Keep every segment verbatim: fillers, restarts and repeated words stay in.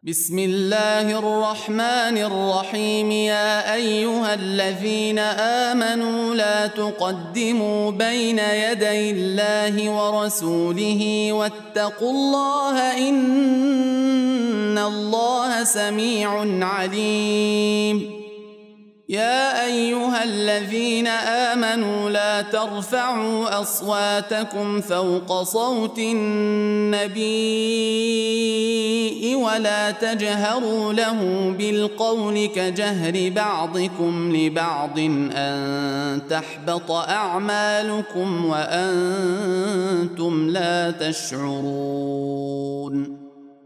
بسم الله الرحمن الرحيم. يا أيها الذين آمنوا لا تقدموا بين يدي الله ورسوله واتقوا الله إن الله سميع عليم. يا أيها الذين آمنوا لا ترفعوا أصواتكم فوق صوت النبي ولا تجهروا له بالقول كجهر بعضكم لبعض أن تحبط أعمالكم وأنتم لا تشعرون.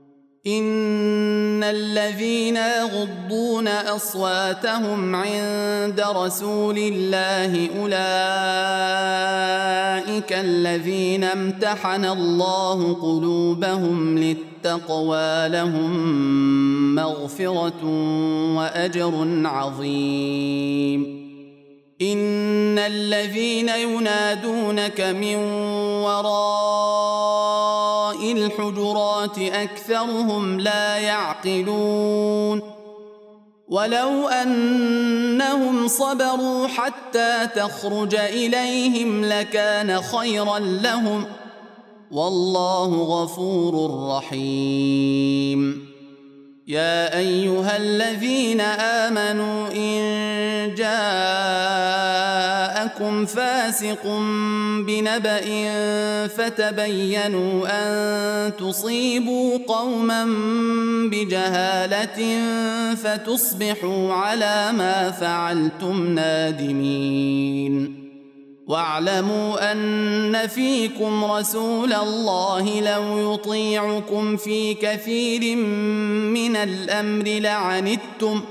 إن الذين يغضون أصواتهم عند رسول الله أولئك الذين امتحن الله قلوبهم للتقوى لهم مغفرة وأجر عظيم. إن الذين ينادونك من وراء الحجرات أكثرهم لا يعقلون. ولو أنهم صبروا حتى تخرج إليهم لكان خيرا لهم والله غفور رحيم. يا أيها الذين آمنوا إن جاءكم فاسق بنبأ فتبينوا أن تصيبوا قوما بجهالة فتصبحوا على ما فعلتم نادمين. واعلموا أن فيكم رسول الله لو يطيعكم في كثير من الأمر لعنتم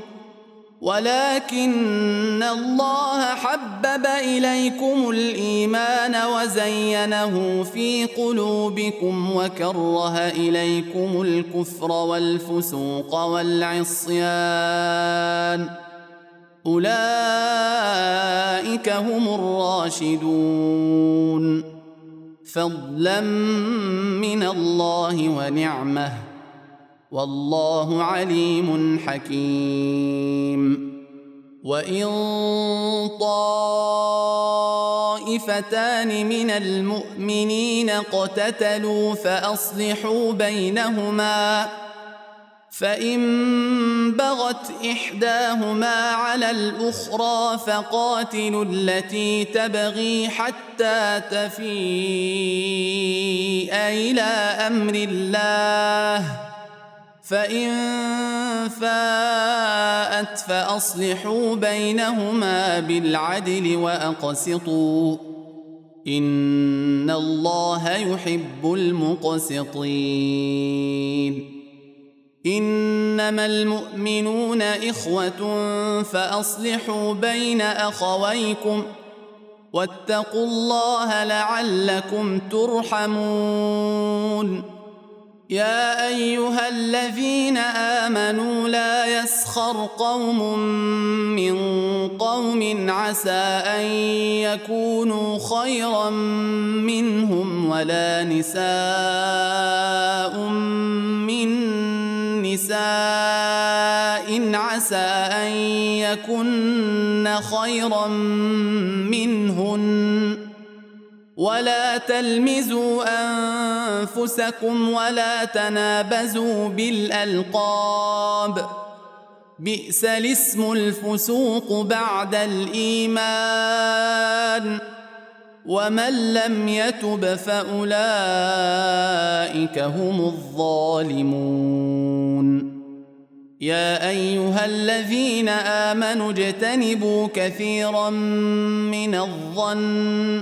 ولكن الله حبب إليكم الإيمان وزينه في قلوبكم وكره إليكم الكفر والفسوق والعصيان أولئك هم الراشدون فضلا من الله ونعمه والله عليم حكيم. وإن طائفتان من المؤمنين اقتتلوا فأصلحوا بينهما فإن بغت إحداهما على الأخرى فقاتلوا التي تبغي حتى تفيء إلى أمر الله فإن فاءت فأصلحوا بينهما بالعدل وأقسطوا إن الله يحب المقسطين. إنما المؤمنون إخوة فأصلحوا بين أخويكم واتقوا الله لعلكم ترحمون. يا أيها الذين آمنوا لا يسخر قوم من قوم عسى أن يكونوا خيرا منهم ولا نساء من نساء عسى أن يكن خيرا منهن ولا تلمزوا أنفسكم ولا تنابزوا بالألقاب بئس الاسم الفسوق بعد الإيمان ومن لم يتب فأولئك هم الظالمون. يا أيها الذين آمنوا اجتنبوا كثيرا من الظن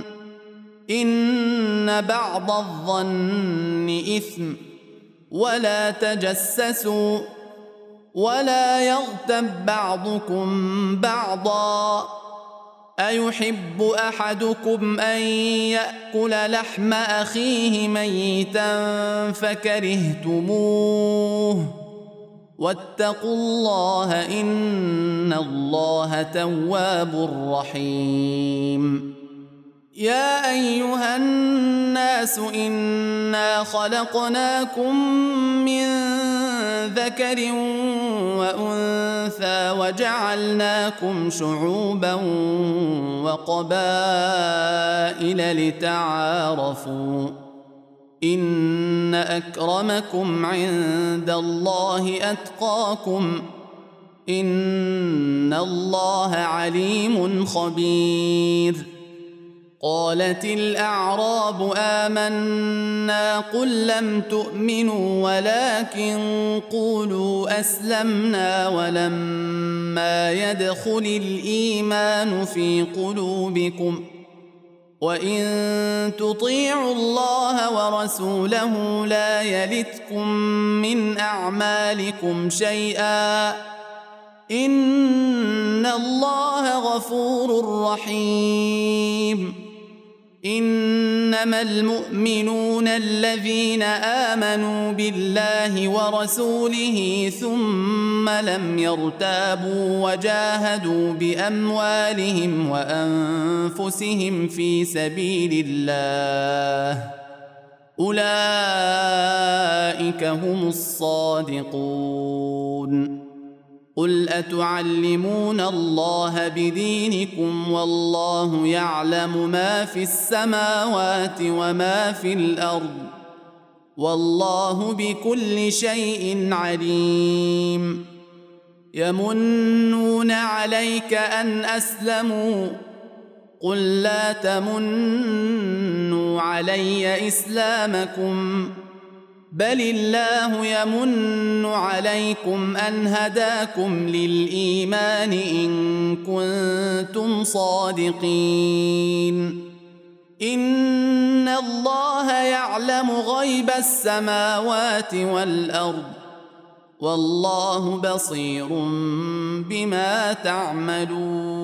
إن بعض الظن إثم ولا تجسسوا ولا يغتب بعضكم بعضا أيحب أحدكم أن يأكل لحم أخيه ميتا فكرهتموه واتقوا الله إن الله تواب رحيم. يا أيها الناس إنا خلقناكم من ذكر وأنثى وجعلناكم شعوبا وقبائل لتعارفوا إن أكرمكم عند الله أتقاكم إن الله عليم خبير. قالت الأعراب آمنا قل لم تؤمنوا ولكن قولوا أسلمنا ولما يدخل الإيمان في قلوبكم وإن تطيعوا الله ورسوله لا يلتكم من أعمالكم شيئا إن الله غفور رحيم. إنما المؤمنون الذين آمنوا بالله ورسوله ثم لم يرتابوا وجاهدوا بأموالهم وأنفسهم في سبيل الله أولئك هم الصادقون. قل أتعلمون الله بدينكم والله يعلم ما في السماوات وما في الأرض والله بكل شيء عليم. يمنون عليك أن أسلموا قل لا تمنوا علي إسلامكم بل الله يمن عليكم أن هداكم للإيمان إن كنتم صادقين. إن الله يعلم غيب السماوات والأرض والله بصير بما تعملون.